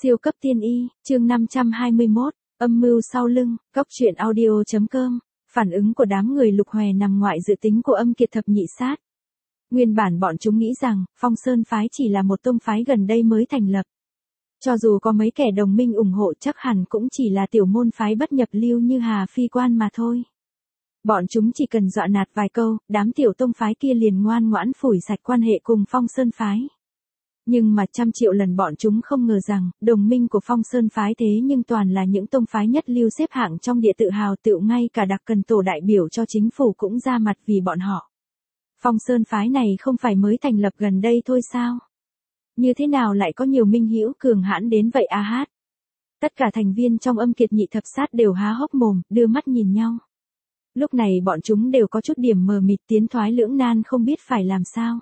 Siêu cấp tiên y, chương 521, âm mưu sau lưng, cóc truyện audio.com, phản ứng của đám người Lục Hòe nằm ngoại dự tính của Âm Kiệt thập nhị sát. Nguyên bản bọn chúng nghĩ rằng, Phong Sơn phái chỉ là một tông phái gần đây mới thành lập. Cho dù có mấy kẻ đồng minh ủng hộ chắc hẳn cũng chỉ là tiểu môn phái bất nhập lưu như Hà Phi Quan mà thôi. Bọn chúng chỉ cần dọa nạt vài câu, đám tiểu tông phái kia liền ngoan ngoãn phủi sạch quan hệ cùng Phong Sơn phái. Nhưng mà trăm triệu lần bọn chúng không ngờ rằng, đồng minh của Phong Sơn phái thế nhưng toàn là những tông phái nhất lưu xếp hạng trong địa tự hào tựu, ngay cả Đặc Cần Tổ đại biểu cho chính phủ cũng ra mặt vì bọn họ. Phong Sơn phái này không phải mới thành lập gần đây thôi sao? Như thế nào lại có nhiều minh hữu cường hãn đến vậy a hát? Tất cả thành viên trong Âm Kiệt nhị thập sát đều há hốc mồm, đưa mắt nhìn nhau. Lúc này bọn chúng đều có chút điểm mờ mịt, tiến thoái lưỡng nan không biết phải làm sao.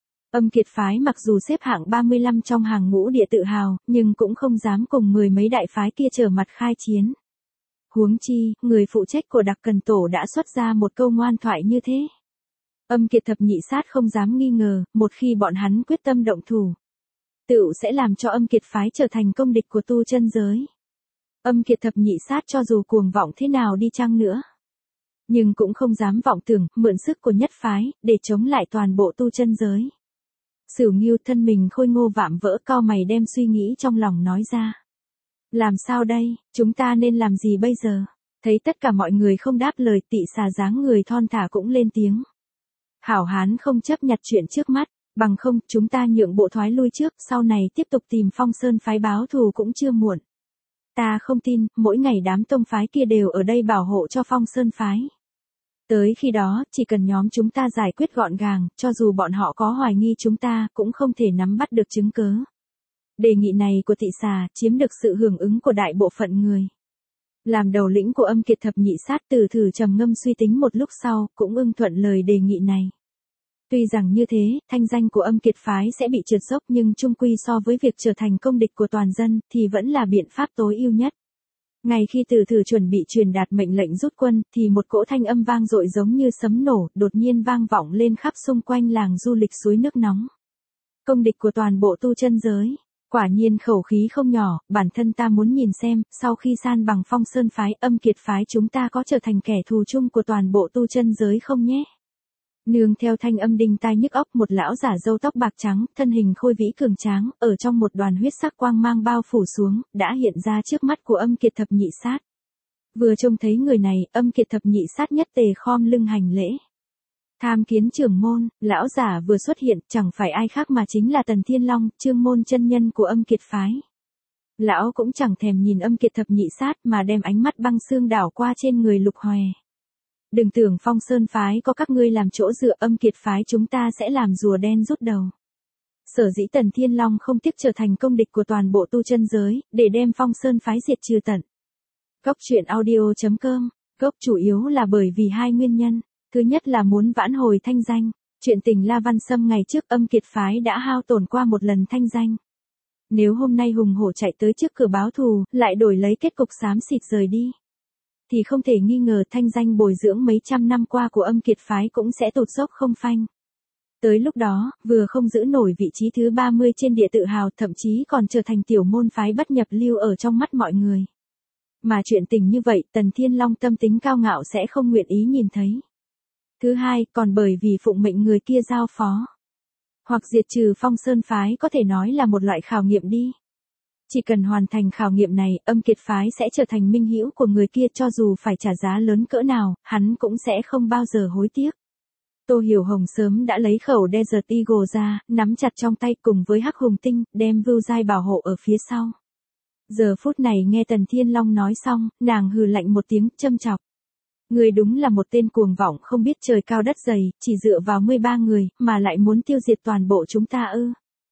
Âm Kiệt phái mặc dù xếp hạng 35 trong hàng ngũ địa tự hào, nhưng cũng không dám cùng mười mấy đại phái kia trở mặt khai chiến. Huống chi, người phụ trách của Đặc Cần Tổ đã xuất ra một câu ngoan thoại như thế. Âm Kiệt thập nhị sát không dám nghi ngờ, một khi bọn hắn quyết tâm động thủ, tựu sẽ làm cho Âm Kiệt phái trở thành công địch của tu chân giới. Âm Kiệt thập nhị sát cho dù cuồng vọng thế nào đi chăng nữa, nhưng cũng không dám vọng tưởng, mượn sức của nhất phái, để chống lại toàn bộ tu chân giới. Sửu Nghiêu thân mình khôi ngô vạm vỡ, cau mày đem suy nghĩ trong lòng nói ra. Làm sao đây, chúng ta nên làm gì bây giờ? Thấy tất cả mọi người không đáp lời, Tị Xà dáng người thon thả cũng lên tiếng. Hảo hán không chấp nhặt chuyện trước mắt, bằng không chúng ta nhượng bộ thoái lui trước, sau này tiếp tục tìm Phong Sơn phái báo thù cũng chưa muộn. Ta không tin, mỗi ngày đám tông phái kia đều ở đây bảo hộ cho Phong Sơn phái. Tới khi đó, chỉ cần nhóm chúng ta giải quyết gọn gàng, cho dù bọn họ có hoài nghi chúng ta, cũng không thể nắm bắt được chứng cớ. Đề nghị này của Tị Xà chiếm được sự hưởng ứng của đại bộ phận người. Làm đầu lĩnh của Âm Kiệt thập nhị sát, Từ Thử trầm ngâm suy tính một lúc sau, cũng ưng thuận lời đề nghị này. Tuy rằng như thế, thanh danh của Âm Kiệt phái sẽ bị trượt dốc, nhưng chung quy so với việc trở thành công địch của toàn dân, thì vẫn là biện pháp tối ưu nhất. Ngay khi Từ Thử chuẩn bị truyền đạt mệnh lệnh rút quân, thì một cỗ thanh âm vang dội giống như sấm nổ, đột nhiên vang vọng lên khắp xung quanh làng du lịch suối nước nóng. Công địch của toàn bộ tu chân giới. Quả nhiên khẩu khí không nhỏ, bản thân ta muốn nhìn xem, sau khi san bằng Phong Sơn phái, Âm Kiệt phái chúng ta có trở thành kẻ thù chung của toàn bộ tu chân giới không nhé? Nương theo thanh âm đinh tai nhức óc, một lão giả râu tóc bạc trắng, thân hình khôi vĩ cường tráng, ở trong một đoàn huyết sắc quang mang bao phủ xuống, đã hiện ra trước mắt của Âm Kiệt thập nhị sát. Vừa trông thấy người này, Âm Kiệt thập nhị sát nhất tề khom lưng hành lễ. Tham kiến trưởng môn, lão giả vừa xuất hiện, chẳng phải ai khác mà chính là Tần Thiên Long, Trương môn chân nhân của Âm Kiệt phái. Lão cũng chẳng thèm nhìn Âm Kiệt thập nhị sát mà đem ánh mắt băng xương đảo qua trên người Lục Hòe. Đừng tưởng Phong Sơn phái có các ngươi làm chỗ dựa, Âm Kiệt phái chúng ta sẽ làm rùa đen rút đầu. Sở dĩ Tần Thiên Long không tiếc trở thành công địch của toàn bộ tu chân giới, để đem Phong Sơn phái diệt trừ tận. Cóc truyện audio.com, gốc chủ yếu là bởi vì hai nguyên nhân. Thứ nhất là muốn vãn hồi thanh danh. Chuyện tình La Văn Sâm ngày trước, Âm Kiệt phái đã hao tổn qua một lần thanh danh. Nếu hôm nay hùng hổ chạy tới trước cửa báo thù, lại đổi lấy kết cục xám xịt rời đi, thì không thể nghi ngờ thanh danh bồi dưỡng mấy trăm năm qua của Âm Kiệt phái cũng sẽ tụt dốc không phanh. Tới lúc đó, vừa không giữ nổi vị trí thứ 30 trên địa tự hào, thậm chí còn trở thành tiểu môn phái bất nhập lưu ở trong mắt mọi người. Mà chuyện tình như vậy, Tần Thiên Long tâm tính cao ngạo sẽ không nguyện ý nhìn thấy. Thứ hai, còn bởi vì phụng mệnh người kia giao phó. Hoặc diệt trừ Phong Sơn phái có thể nói là một loại khảo nghiệm đi. Chỉ cần hoàn thành khảo nghiệm này, Âm Kiệt phái sẽ trở thành minh hữu của người kia, cho dù phải trả giá lớn cỡ nào, hắn cũng sẽ không bao giờ hối tiếc. Tô Hiểu Hồng sớm đã lấy khẩu Desert Eagle ra, nắm chặt trong tay cùng với Hắc Hùng Tinh, đem Vưu Giai bảo hộ ở phía sau. Giờ phút này nghe Tần Thiên Long nói xong, nàng hừ lạnh một tiếng, châm chọc. Người đúng là một tên cuồng vọng không biết trời cao đất dày, chỉ dựa vào 13 người, mà lại muốn tiêu diệt toàn bộ chúng ta ư?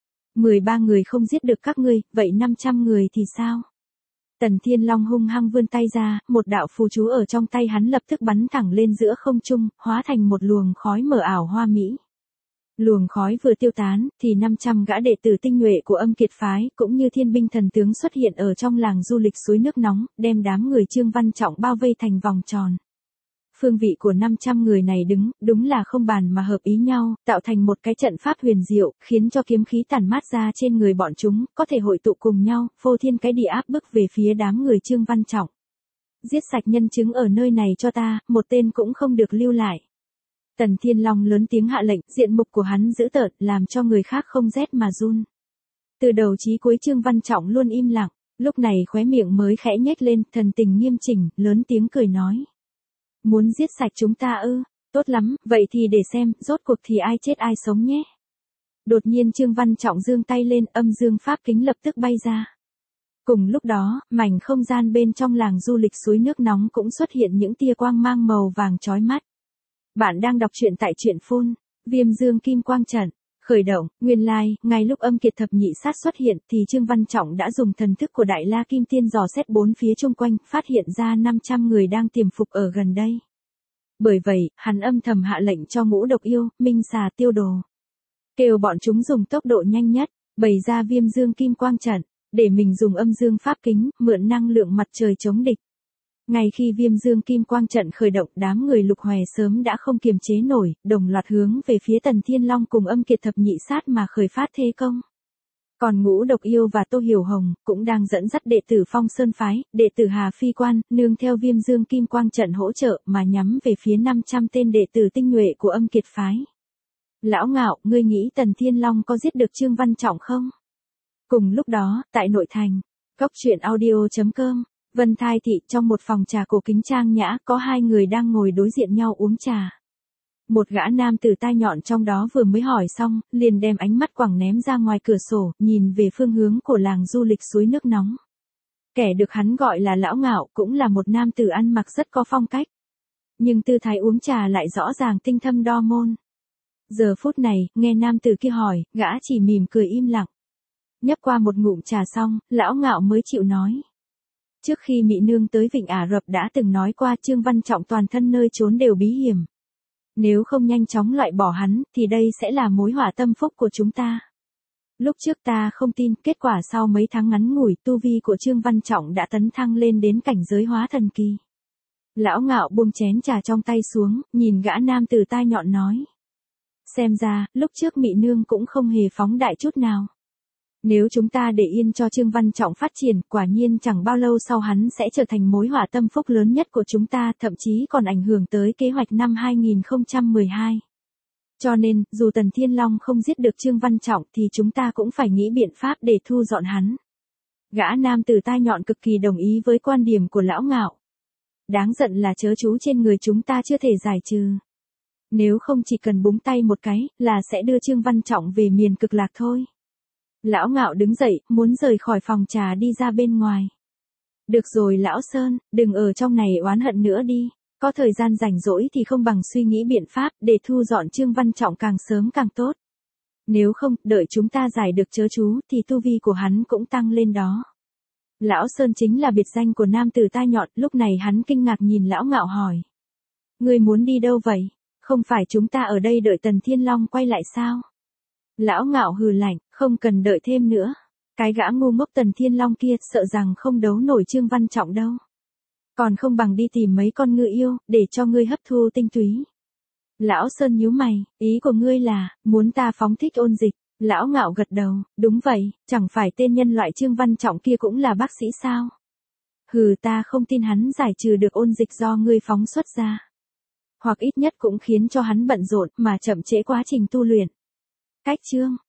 13 người không giết được các ngươi, vậy 500 người thì sao? Tần Thiên Long hung hăng vươn tay ra, một đạo phù chú ở trong tay hắn lập tức bắn thẳng lên giữa không trung, hóa thành một luồng khói mờ ảo hoa mỹ. Luồng khói vừa tiêu tán, thì 500 gã đệ tử tinh nhuệ của Âm Kiệt phái, cũng như thiên binh thần tướng xuất hiện ở trong làng du lịch suối nước nóng, đem đám người Trương Văn Trọng bao vây thành vòng tròn. Phương vị của 500 người này đứng, đúng là không bàn mà hợp ý nhau, tạo thành một cái trận pháp huyền diệu, khiến cho kiếm khí tản mát ra trên người bọn chúng, có thể hội tụ cùng nhau, phô thiên cái địa áp bức về phía đám người Trương Văn Trọng. Giết sạch nhân chứng ở nơi này cho ta, một tên cũng không được lưu lại. Tần Thiên Long lớn tiếng hạ lệnh, diện mục của hắn dữ tợn, làm cho người khác không rét mà run. Từ đầu chí cuối Trương Văn Trọng luôn im lặng, lúc này khóe miệng mới khẽ nhếch lên, thần tình nghiêm chỉnh, lớn tiếng cười nói. Muốn giết sạch chúng ta ư? Tốt lắm, vậy thì để xem, rốt cuộc thì ai chết ai sống nhé. Đột nhiên Trương Văn Trọng giương tay lên, âm dương pháp kính lập tức bay ra. Cùng lúc đó, mảnh không gian bên trong làng du lịch suối nước nóng cũng xuất hiện những tia quang mang màu vàng chói mắt. Bạn đang đọc truyện tại truyện phun, Viêm Dương Kim Quang Trận. Khởi động, nguyên lai, ngay lúc âm kiệt thập nhị sát xuất hiện thì Trương Văn Trọng đã dùng thần thức của Đại La Kim Tiên dò xét bốn phía chung quanh, phát hiện ra 500 người đang tiềm phục ở gần đây. Bởi vậy, hắn âm thầm hạ lệnh cho Ngũ Độc Yêu, Minh Xà Tiêu Đồ. Kêu bọn chúng dùng tốc độ nhanh nhất, bày ra Viêm Dương Kim Quang Trận, để mình dùng âm dương pháp kính, mượn năng lượng mặt trời chống địch. Ngay khi Viêm Dương Kim Quang Trận khởi động, đám người Lục Hòe sớm đã không kiềm chế nổi, đồng loạt hướng về phía Tần Thiên Long cùng âm kiệt thập nhị sát mà khởi phát thế công. Còn Ngũ Độc Yêu và Tô Hiểu Hồng cũng đang dẫn dắt đệ tử Phong Sơn Phái, đệ tử Hà Phi Quan, nương theo Viêm Dương Kim Quang Trận hỗ trợ mà nhắm về phía 500 tên đệ tử tinh nhuệ của âm kiệt phái. Lão Ngạo, ngươi nghĩ Tần Thiên Long có giết được Trương Văn Trọng không? Cùng lúc đó, tại nội thành, Cốc Truyện Audio.com, Vân Thai Thị, trong một phòng trà cổ kính trang nhã, có hai người đang ngồi đối diện nhau uống trà. Một gã nam tử tai nhọn trong đó vừa mới hỏi xong, liền đem ánh mắt quẳng ném ra ngoài cửa sổ, nhìn về phương hướng của làng du lịch suối nước nóng. Kẻ được hắn gọi là Lão Ngạo cũng là một nam tử ăn mặc rất có phong cách. Nhưng tư thái uống trà lại rõ ràng tinh thâm đo môn. Giờ phút này, nghe nam tử kia hỏi, gã chỉ mỉm cười im lặng. Nhấp qua một ngụm trà xong, Lão Ngạo mới chịu nói. Trước khi Mị Nương tới Vịnh Ả Rập đã từng nói qua Trương Văn Trọng toàn thân nơi trốn đều bí hiểm. Nếu không nhanh chóng loại bỏ hắn, thì đây sẽ là mối họa tâm phúc của chúng ta. Lúc trước ta không tin, kết quả sau mấy tháng ngắn ngủi, tu vi của Trương Văn Trọng đã tấn thăng lên đến cảnh giới hóa thần kỳ. Lão Ngạo buông chén trà trong tay xuống, nhìn gã nam tử tai nhọn nói. Xem ra, lúc trước Mị Nương cũng không hề phóng đại chút nào. Nếu chúng ta để yên cho Trương Văn Trọng phát triển, quả nhiên chẳng bao lâu sau hắn sẽ trở thành mối họa tâm phúc lớn nhất của chúng ta, thậm chí còn ảnh hưởng tới kế hoạch năm 2012. Cho nên, dù Tần Thiên Long không giết được Trương Văn Trọng thì chúng ta cũng phải nghĩ biện pháp để thu dọn hắn. Gã nam tử tai nhọn cực kỳ đồng ý với quan điểm của Lão Ngạo. Đáng giận là chớ chú trên người chúng ta chưa thể giải trừ. Nếu không chỉ cần búng tay một cái, là sẽ đưa Trương Văn Trọng về miền cực lạc thôi. Lão Ngạo đứng dậy, muốn rời khỏi phòng trà đi ra bên ngoài. Được rồi Lão Sơn, đừng ở trong này oán hận nữa đi. Có thời gian rảnh rỗi thì không bằng suy nghĩ biện pháp để thu dọn Trương Văn Trọng càng sớm càng tốt. Nếu không, đợi chúng ta giải được chớ chú thì tu vi của hắn cũng tăng lên đó. Lão Sơn chính là biệt danh của nam tử tai nhọn, lúc này hắn kinh ngạc nhìn Lão Ngạo hỏi. Ngươi muốn đi đâu vậy? Không phải chúng ta ở đây đợi Tần Thiên Long quay lại sao? Lão Ngạo hừ lạnh, không cần đợi thêm nữa. Cái gã ngu ngốc Tần Thiên Long kia sợ rằng không đấu nổi Trương Văn Trọng đâu. Còn không bằng đi tìm mấy con ngựa yêu, để cho ngươi hấp thu tinh túy. Lão Sơn nhíu mày, ý của ngươi là, muốn ta phóng thích ôn dịch. Lão Ngạo gật đầu, đúng vậy, chẳng phải tên nhân loại Trương Văn Trọng kia cũng là bác sĩ sao? Hừ, ta không tin hắn giải trừ được ôn dịch do ngươi phóng xuất ra. Hoặc ít nhất cũng khiến cho hắn bận rộn mà chậm trễ quá trình tu luyện. Cách chương